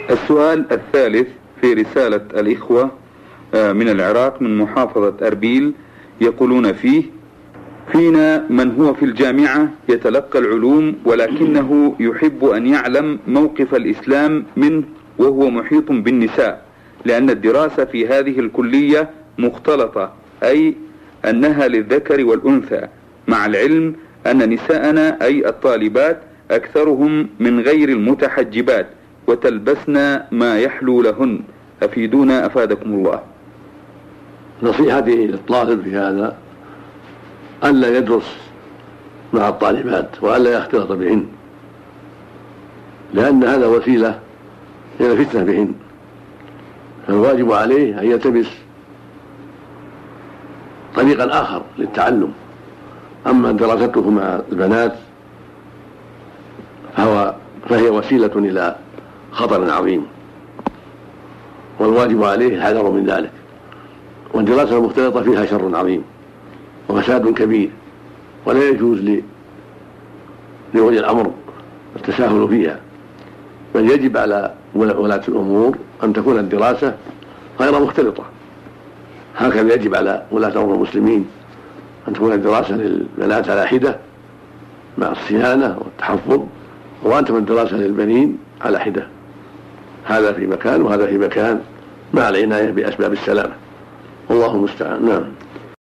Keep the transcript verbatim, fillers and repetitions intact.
السؤال الثالث في رسالة الإخوة من العراق من محافظة أربيل، يقولون فيه: فينا من هو في الجامعة يتلقى العلوم ولكنه يحب أن يعلم موقف الإسلام منه وهو محيط بالنساء، لأن الدراسة في هذه الكلية مختلطة، أي أنها للذكر والأنثى، مع العلم أن نساءنا أي الطالبات أكثرهم من غير المتحجبات وتلبسن ما يحلو لهن، أفيدونا أفادكم الله. نصيحتي للطالب في هذا ألا يدرس مع الطالبات وألا يختلط بهن، لأن هذا وسيلة إلى الفتنة بهن، فالواجب عليه أن يلتمس طريقا آخر للتعلم. أما دراسته مع البنات فهو فهي وسيلة إلى خطر عظيم، والواجب عليه الحذر من ذلك. والدراسة المختلطة فيها شر عظيم وفساد كبير، ولا يجوز لولي الأمر التساهل فيها، بل يجب على ولاة الأمور أن تكون الدراسة غير مختلطة. هكذا يجب على ولاة أمور المسلمين أن تكون الدراسة للبنات على حدة مع الصيانة والتحفظ، وأن تكون الدراسة للبنين على حدة، هذا في مكان وهذا في مكان، مع العناية بأسباب السلامة. والله المستعان. نعم.